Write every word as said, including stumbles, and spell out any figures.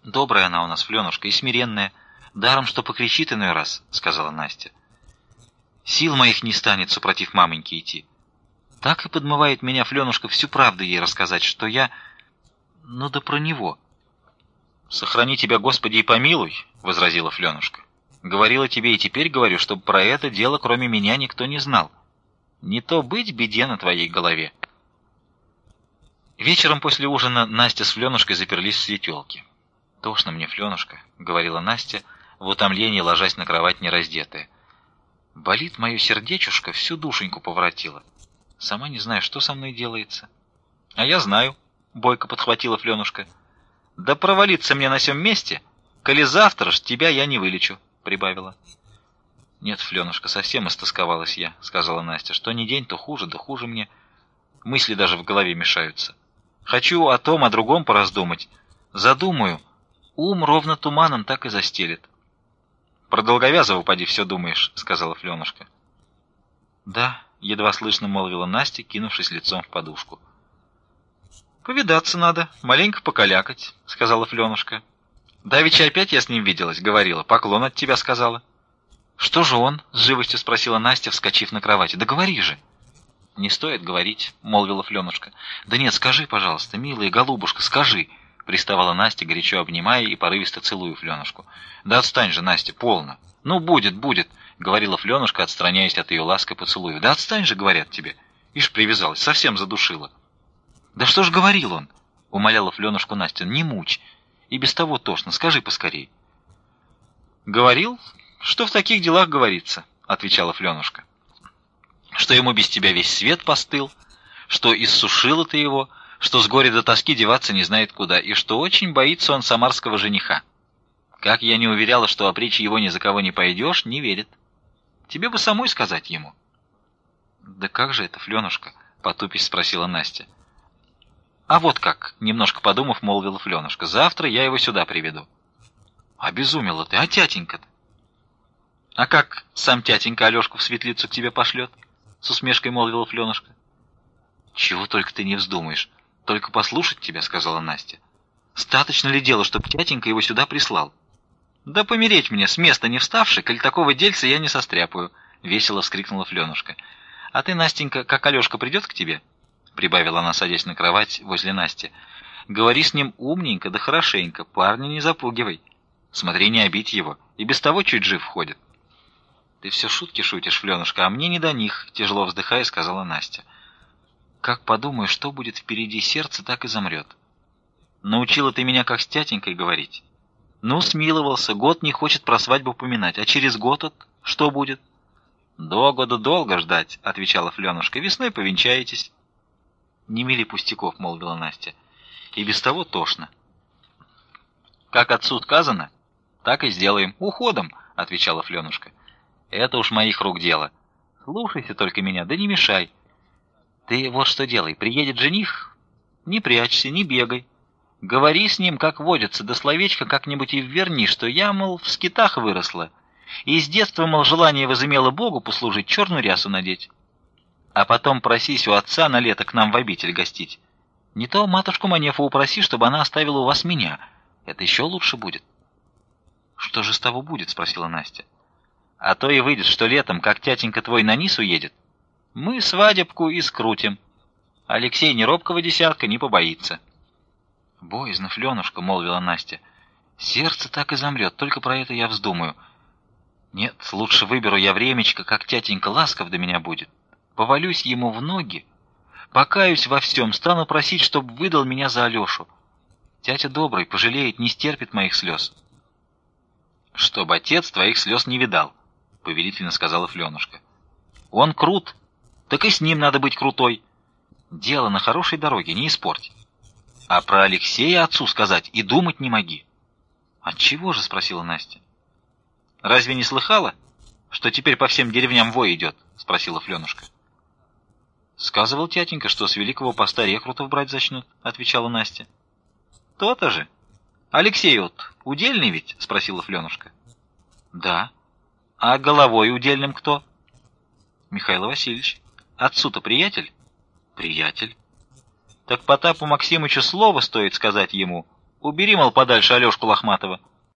Добрая она у нас, Фленушка, и смиренная. Даром, что покричит иной раз, — сказала Настя. Сил моих не станет, супротив мамоньки, идти. Так и подмывает меня Фленушка всю правду ей рассказать, что я... Ну да про него. Сохрани тебя, Господи, и помилуй, — возразила Фленушка. Говорила тебе и теперь говорю, чтобы про это дело кроме меня никто не знал. Не то быть беде на твоей голове. Вечером после ужина Настя с Фленушкой заперлись в светелке. «Тошно мне, Фленушка», — говорила Настя, в утомлении ложась на кровать нераздетая. «Болит мое сердечушка, всю душеньку поворотила. Сама не знаю, что со мной делается». «А я знаю», — бойко подхватила Фленушка. «Да провалиться мне на сём месте, коли завтра ж тебя я не вылечу», — прибавила. «Нет, Фленушка, совсем истосковалась я», — сказала Настя. «Что ни день, то хуже, да хуже мне. Мысли даже в голове мешаются. Хочу о том, о другом пораздумать. Задумаю. Ум ровно туманом так и застелит». «Про Долговязова поди все думаешь», — сказала Фленушка. «Да», — едва слышно молвила Настя, кинувшись лицом в подушку. «Повидаться надо, маленько покалякать», — сказала Фленушка. «Давеча опять я с ним виделась, говорила, поклон от тебя сказала». «Что же он?» — с живостью спросила Настя, вскочив на кровати. «Да говори же!» «Не стоит говорить», — молвила Фленушка. «Да нет, скажи, пожалуйста, милая голубушка, скажи», — приставала Настя, горячо обнимая и порывисто целуя Фленушку. «Да отстань же, Настя, полно». «Ну, будет, будет», — говорила Фленушка, отстраняясь от ее ласка поцелуя. «Да отстань же, говорят тебе». Ишь, привязалась, совсем задушила. «Да что ж говорил он?» — умоляла Фленушку Настя. «Не мучь. И без того тошно. Скажи поскорей». «Говорил, что в таких делах говорится», — отвечала Фленушка. «Что ему без тебя весь свет постыл, что иссушила ты его, что с горя до тоски деваться не знает куда, и что очень боится он самарского жениха. Как я не уверяла, что опричь его ни за кого не пойдешь, не верит. Тебе бы самой сказать ему». «Да как же это, Фленушка?» — потупись спросила Настя. «А вот как», — немножко подумав, молвила Фленушка. «Завтра я его сюда приведу». «Обезумела ты, а тятенька-то?» «А как сам тятенька Алешку в светлицу к тебе пошлет?» — с усмешкой молвила Фленушка. «Чего только ты не вздумаешь. Только послушать тебя», — сказала Настя. «Статочно ли дело, чтоб тятенька его сюда прислал?» «Да помереть мне, с места не вставши, коль такого дельца я не состряпаю», — весело вскрикнула Фленушка. «А ты, Настенька, как Алешка придет к тебе?» — прибавила она, садясь на кровать возле Насти. «Говори с ним умненько да хорошенько, парня не запугивай. Смотри, не обидь его, и без того чуть жив ходит». «Ты все шутки шутишь, Фленушка, а мне не до них», — тяжело вздыхая, сказала Настя. «Как подумаю, что будет впереди, сердце так и замрет. Научила ты меня, как с тятенькой говорить. Ну, смиловался, год не хочет про свадьбу поминать, а через год от что будет?» «До года долго ждать», — отвечала Фленушка. «Весной повенчаетесь». «Не мели пустяков», — молвила Настя. «И без того тошно». «Как отцу сказано, так и сделаем. Уходом», — отвечала Фленушка. «Это уж моих рук дело. Слушайся только меня, да не мешай. Ты вот что делай. Приедет жених, не прячься, не бегай. Говори с ним, как водится, да словечко как-нибудь и вверни, что я, мол, в скитах выросла, и с детства, мол, желание возымела Богу послужить, черную рясу надеть. А потом просись у отца на лето к нам в обитель гостить. Не то матушку Манефу упроси, чтобы она оставила у вас меня. Это еще лучше будет». «Что же с того будет?» — спросила Настя. «А то и выйдет, что летом, как тятенька твой на низ уедет, мы свадебку и скрутим. Алексей ни робкого десятка не побоится». «Боязно, Фленушка», — молвила Настя. «Сердце так и замрет, только про это я вздумаю. Нет, лучше выберу я времечко, как тятенька ласков до меня будет. Повалюсь ему в ноги, покаюсь во всем, стану просить, чтоб выдал меня за Алешу. Тятя добрый, пожалеет, не стерпит моих слез». «Чтоб отец твоих слез не видал», — повелительно сказала Фленушка. «Он крут, так и с ним надо быть крутой. Дело на хорошей дороге, не испорть. А про Алексея отцу сказать и думать не моги». «Отчего же?» — спросила Настя. «Разве не слыхала, что теперь по всем деревням вой идет?» — спросила Фленушка. «Сказывал тятенька, что с великого поста рекрутов брать зачнут», — отвечала Настя. «То-то же. Алексей вот удельный ведь?» — спросила Фленушка. «Да». «А головой удельным кто?» «Михаил Васильевич». «Отцу-то приятель?» «Приятель». «Так Потапу Максимычу слово стоит сказать ему, Убери, мол, подальше Алешку Лохматова.